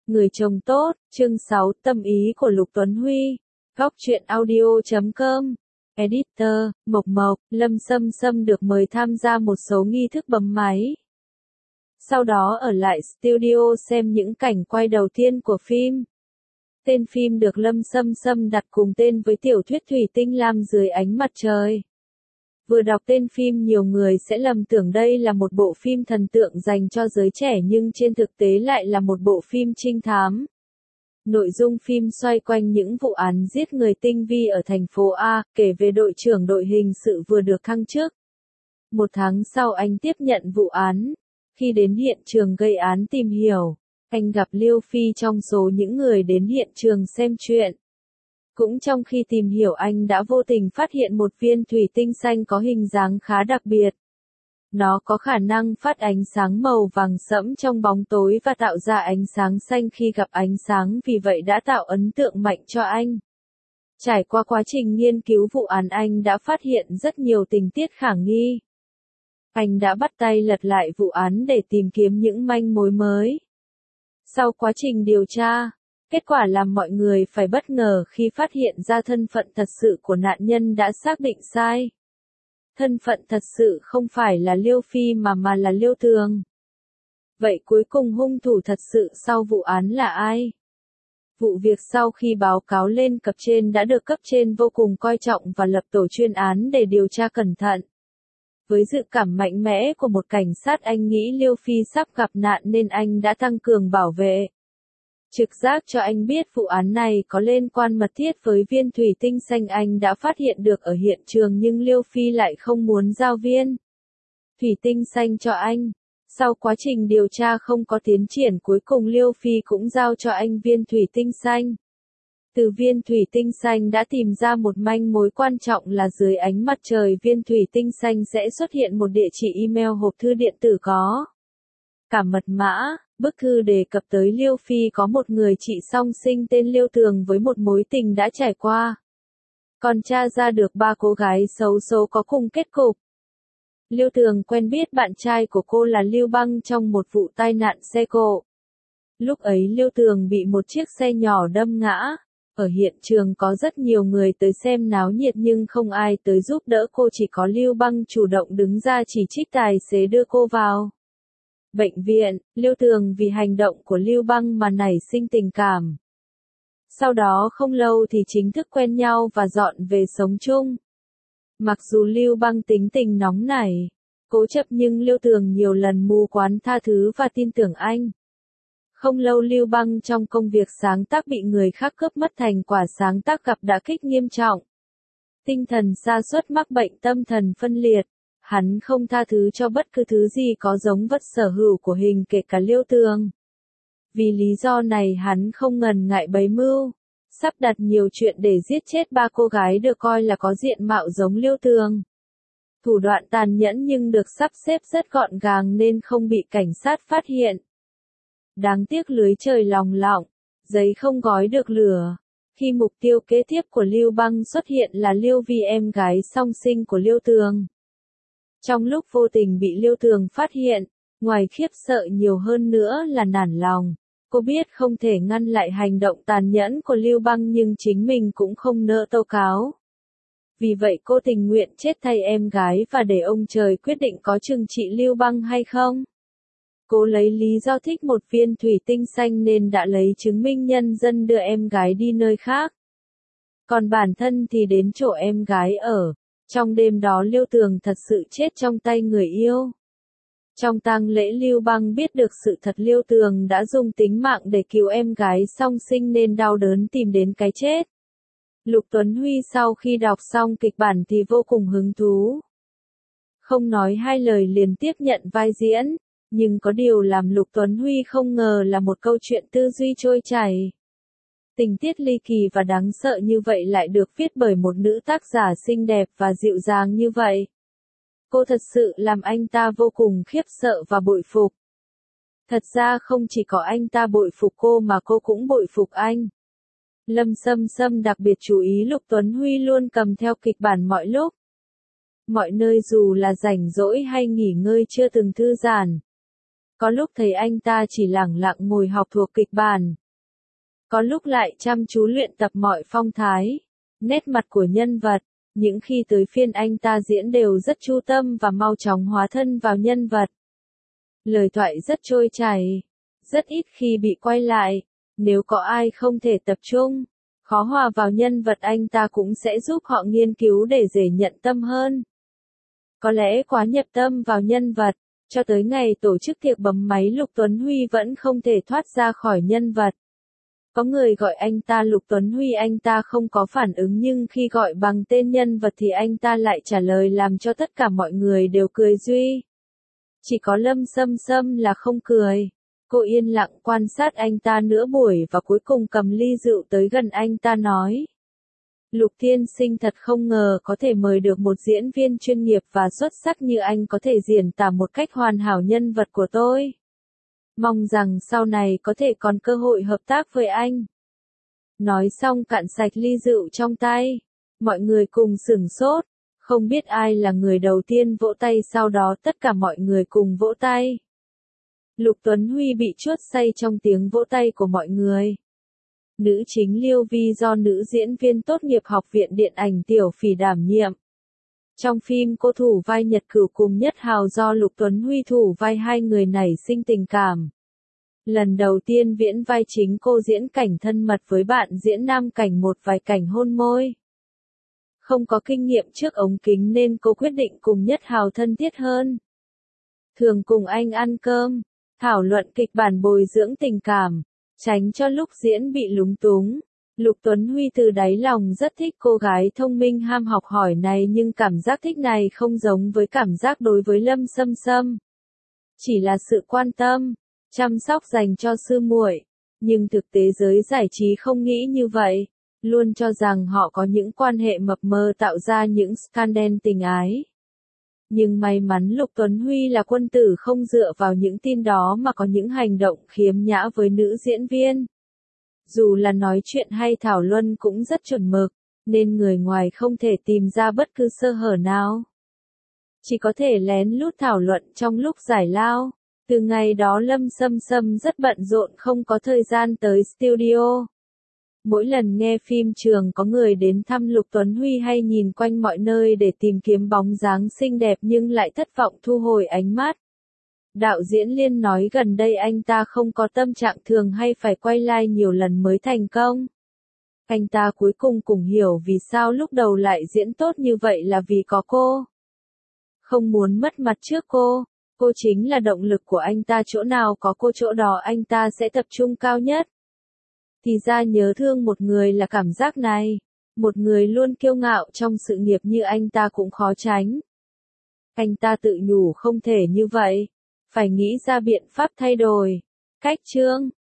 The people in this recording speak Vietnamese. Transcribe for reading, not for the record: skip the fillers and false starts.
Người chồng tốt, chương 6, tâm ý của Lục Tuấn Huy. Góc truyện audio.com. Editor, Mộc Mộc, Lâm Sâm Sâm được mời tham gia một số nghi thức bấm máy. Sau đó ở lại studio xem những cảnh quay đầu tiên của phim. Tên phim được Lâm Sâm Sâm đặt cùng tên với tiểu thuyết Thủy Tinh Lam dưới ánh mặt trời. Vừa đọc tên phim nhiều người sẽ lầm tưởng đây là một bộ phim thần tượng dành cho giới trẻ nhưng trên thực tế lại là một bộ phim trinh thám. Nội dung phim xoay quanh những vụ án giết người tinh vi ở thành phố A, kể về đội trưởng đội hình sự vừa được thăng chức. Một tháng sau anh tiếp nhận vụ án. Khi đến hiện trường gây án tìm hiểu, anh gặp Liêu Phi trong số những người đến hiện trường xem chuyện. Cũng trong khi tìm hiểu anh đã vô tình phát hiện một viên thủy tinh xanh có hình dáng khá đặc biệt. Nó có khả năng phát ánh sáng màu vàng sẫm trong bóng tối và tạo ra ánh sáng xanh khi gặp ánh sáng, vì vậy đã tạo ấn tượng mạnh cho anh. Trải qua quá trình nghiên cứu vụ án, anh đã phát hiện rất nhiều tình tiết khả nghi. Anh đã bắt tay lật lại vụ án để tìm kiếm những manh mối mới. Sau quá trình điều tra, kết quả làm mọi người phải bất ngờ khi phát hiện ra thân phận thật sự của nạn nhân đã xác định sai. Thân phận thật sự không phải là Liêu Phi mà là Liêu Tường. Vậy cuối cùng hung thủ thật sự sau vụ án là ai? Vụ việc sau khi báo cáo lên cấp trên đã được cấp trên vô cùng coi trọng và lập tổ chuyên án để điều tra cẩn thận. Với dự cảm mạnh mẽ của một cảnh sát, anh nghĩ Liêu Phi sắp gặp nạn nên anh đã tăng cường bảo vệ. Trực giác cho anh biết vụ án này có liên quan mật thiết với viên thủy tinh xanh anh đã phát hiện được ở hiện trường, nhưng Liêu Phi lại không muốn giao viên thủy tinh xanh cho anh. Sau quá trình điều tra không có tiến triển, cuối cùng Liêu Phi cũng giao cho anh viên thủy tinh xanh. Từ viên thủy tinh xanh đã tìm ra một manh mối quan trọng là dưới ánh mặt trời viên thủy tinh xanh sẽ xuất hiện một địa chỉ email, hộp thư điện tử có cả mật mã. Bức thư đề cập tới Liêu Phi có một người chị song sinh tên Liêu Tường với một mối tình đã trải qua. Còn tra ra được 3 cô gái xấu số có cùng kết cục. Liêu Tường quen biết bạn trai của cô là Lưu Băng trong một vụ tai nạn xe cộ. Lúc ấy Liêu Tường bị một chiếc xe nhỏ đâm ngã. Ở hiện trường có rất nhiều người tới xem náo nhiệt nhưng không ai tới giúp đỡ cô, chỉ có Lưu Băng chủ động đứng ra chỉ trích tài xế đưa cô vào bệnh viện. Liêu Tường vì hành động của Lưu Băng mà nảy sinh tình cảm. Sau đó không lâu thì chính thức quen nhau và dọn về sống chung. Mặc dù Lưu Băng tính tình nóng nảy, cố chấp, nhưng Liêu Tường nhiều lần mù quáng tha thứ và tin tưởng anh. Không lâu Lưu Băng trong công việc sáng tác bị người khác cướp mất thành quả sáng tác gặp đả kích nghiêm trọng. Tinh thần sa sút, mắc bệnh tâm thần phân liệt. Hắn không tha thứ cho bất cứ thứ gì có giống vật sở hữu của hình, kể cả Liêu Tường. Vì lý do này hắn không ngần ngại bày mưu, sắp đặt nhiều chuyện để giết chết 3 cô gái được coi là có diện mạo giống Liêu Tường. Thủ đoạn tàn nhẫn nhưng được sắp xếp rất gọn gàng nên không bị cảnh sát phát hiện. Đáng tiếc lưới trời lòng lọng, giấy không gói được lửa. Khi mục tiêu kế tiếp của Lưu Băng xuất hiện là Liêu Vi, em gái song sinh của Liêu Tường. Trong lúc vô tình bị Liêu Tường phát hiện, ngoài khiếp sợ nhiều hơn nữa là nản lòng. Cô biết không thể ngăn lại hành động tàn nhẫn của Lưu Băng nhưng chính mình cũng không nỡ tố cáo. Vì vậy cô tình nguyện chết thay em gái và để ông trời quyết định có trừng trị Lưu Băng hay không. Cô lấy lý do thích một viên thủy tinh xanh nên đã lấy chứng minh nhân dân đưa em gái đi nơi khác. Còn bản thân thì đến chỗ em gái ở. Trong đêm đó Liêu Tường thật sự chết trong tay người yêu. Trong tang lễ Lưu Băng biết được sự thật, Liêu Tường đã dùng tính mạng để cứu em gái song sinh nên đau đớn tìm đến cái chết. Lục Tuấn Huy sau khi đọc xong kịch bản thì vô cùng hứng thú. Không nói hai lời liền tiếp nhận vai diễn, nhưng có điều làm Lục Tuấn Huy không ngờ là một câu chuyện tư duy trôi chảy. Tình tiết ly kỳ và đáng sợ như vậy lại được viết bởi một nữ tác giả xinh đẹp và dịu dàng như vậy. Cô thật sự làm anh ta vô cùng khiếp sợ và bội phục. Thật ra không chỉ có anh ta bội phục cô mà cô cũng bội phục anh. Lâm Sâm Sâm đặc biệt chú ý Lục Tuấn Huy luôn cầm theo kịch bản mọi lúc, mọi nơi, dù là rảnh rỗi hay nghỉ ngơi chưa từng thư giãn. Có lúc thấy anh ta chỉ lẳng lặng ngồi học thuộc kịch bản. Có lúc lại chăm chú luyện tập mọi phong thái, nét mặt của nhân vật. Những khi tới phiên anh ta diễn đều rất chu tâm và mau chóng hóa thân vào nhân vật. Lời thoại rất trôi chảy, rất ít khi bị quay lại. Nếu có ai không thể tập trung, khó hòa vào nhân vật anh ta cũng sẽ giúp họ nghiên cứu để dễ nhận tâm hơn. Có lẽ quá nhập tâm vào nhân vật, cho tới ngày tổ chức tiệc bấm máy Lục Tuấn Huy vẫn không thể thoát ra khỏi nhân vật. Có người gọi anh ta Lục Tuấn Huy, anh ta không có phản ứng, nhưng khi gọi bằng tên nhân vật thì anh ta lại trả lời làm cho tất cả mọi người đều cười duy. Chỉ có Lâm Sâm Sâm là không cười. Cô yên lặng quan sát anh ta nửa buổi và cuối cùng cầm ly rượu tới gần anh ta nói. Lục tiên sinh, thật không ngờ có thể mời được một diễn viên chuyên nghiệp và xuất sắc như anh có thể diễn tả một cách hoàn hảo nhân vật của tôi. Mong rằng sau này có thể còn cơ hội hợp tác với anh. Nói xong cạn sạch ly rượu trong tay. Mọi người cùng sửng sốt. Không biết ai là người đầu tiên vỗ tay, sau đó tất cả mọi người cùng vỗ tay. Lục Tuấn Huy bị chuốt say trong tiếng vỗ tay của mọi người. Nữ chính Liêu Vi do nữ diễn viên tốt nghiệp Học viện Điện ảnh Tiểu Phỉ đảm nhiệm. Trong phim cô thủ vai Nhật Cửu cùng Nhất Hào do Lục Tuấn Huy thủ vai, hai người nảy sinh tình cảm. Lần đầu tiên viễn vai chính, cô diễn cảnh thân mật với bạn diễn nam cảnh một vài cảnh hôn môi. Không có kinh nghiệm trước ống kính nên cô quyết định cùng Nhất Hào thân thiết hơn. Thường cùng anh ăn cơm, thảo luận kịch bản, bồi dưỡng tình cảm, tránh cho lúc diễn bị lúng túng. Lục Tuấn Huy từ đáy lòng rất thích cô gái thông minh ham học hỏi này, nhưng cảm giác thích này không giống với cảm giác đối với Lâm Sâm Sâm. Chỉ là sự quan tâm, chăm sóc dành cho sư muội, nhưng thực tế giới giải trí không nghĩ như vậy, luôn cho rằng họ có những quan hệ mập mờ tạo ra những scandal tình ái. Nhưng may mắn Lục Tuấn Huy là quân tử, không dựa vào những tin đó mà có những hành động khiếm nhã với nữ diễn viên. Dù là nói chuyện hay thảo luận cũng rất chuẩn mực, nên người ngoài không thể tìm ra bất cứ sơ hở nào. Chỉ có thể lén lút thảo luận trong lúc giải lao. Từ ngày đó Lâm Sâm Sâm rất bận rộn, không có thời gian tới studio. Mỗi lần nghe phim trường có người đến thăm Lục Tuấn Huy hay nhìn quanh mọi nơi để tìm kiếm bóng dáng xinh đẹp nhưng lại thất vọng thu hồi ánh mắt. Đạo diễn Liên nói gần đây anh ta không có tâm trạng thường hay phải quay live nhiều lần mới thành công. Anh ta cuối cùng cũng hiểu vì sao lúc đầu lại diễn tốt như vậy là vì có cô. Không muốn mất mặt trước cô. Cô chính là động lực của anh ta, chỗ nào có cô chỗ đó anh ta sẽ tập trung cao nhất. Thì ra nhớ thương một người là cảm giác này. Một người luôn kiêu ngạo trong sự nghiệp như anh ta cũng khó tránh. Anh ta tự nhủ không thể như vậy. Phải nghĩ ra biện pháp thay đổi. Cách chương